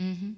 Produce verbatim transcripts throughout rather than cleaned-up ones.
Mm-hmm.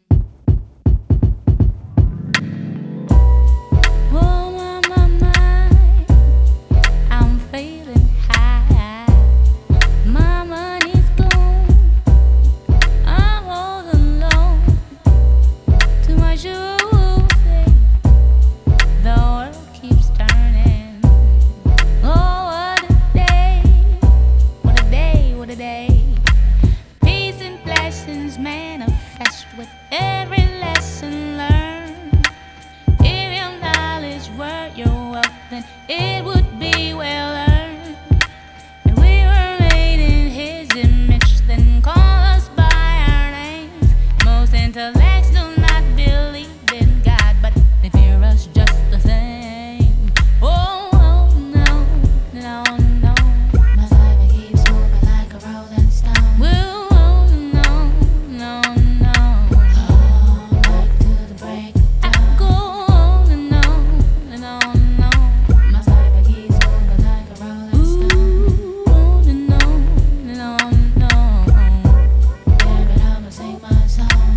Oh, my, my, my, I'm feeling high. My money's gone. I'm all alone. Too much to say. The world keeps turning. Oh, what a day. What a day, what a day. Peace and blessings manifest with every lesson learned. If your knowledge were your wealth, then it would be well earned. If we were made in His image, then call us by our names. Most intellects do not believe in God, but they fear us just the same. Oh, oh no, no, no. My life keeps moving like a rolling stone. Whoa, oh, no, no, no. All night to the break of I dawn. go on and on and on and on. My life keeps moving like a rolling stone. Ooh, on and on and on and on. Yeah, but I'ma sing my song.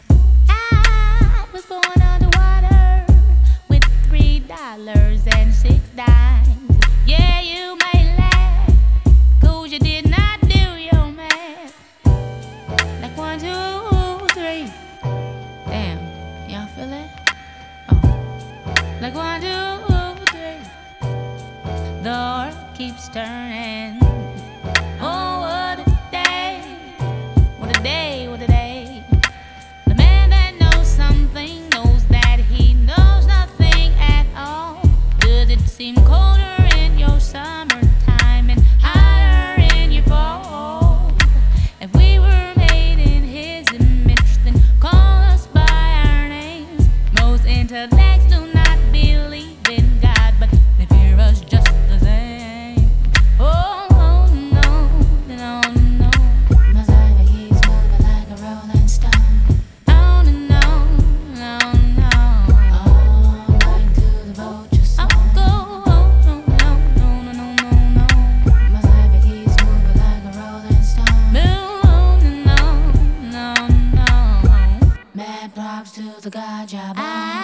I was born underwater with three dollars and six dimes. Yeah, you may laugh, 'cause you did not do your math. Like one, two, three. Damn, y'all feel it? Oh. Like one, two, three. The world keeps turning. Oh, what a day. What a day, what a day. The man that knows something knows that he knows nothing at all. Does it seem colder in your summertime and hotter in your fall? If we were made in His image, then call us by our names. Most intellects do not believe in God, but they fear us just the same. Oh, oh no, no, no. My life keeps moving like a rolling stone. On and on, on, on. All night to the vulture I'll song. go on, on, on, on, on, on, on. My life keeps moving like a rolling stone. Move on and on, on, on. Mad props to the God job.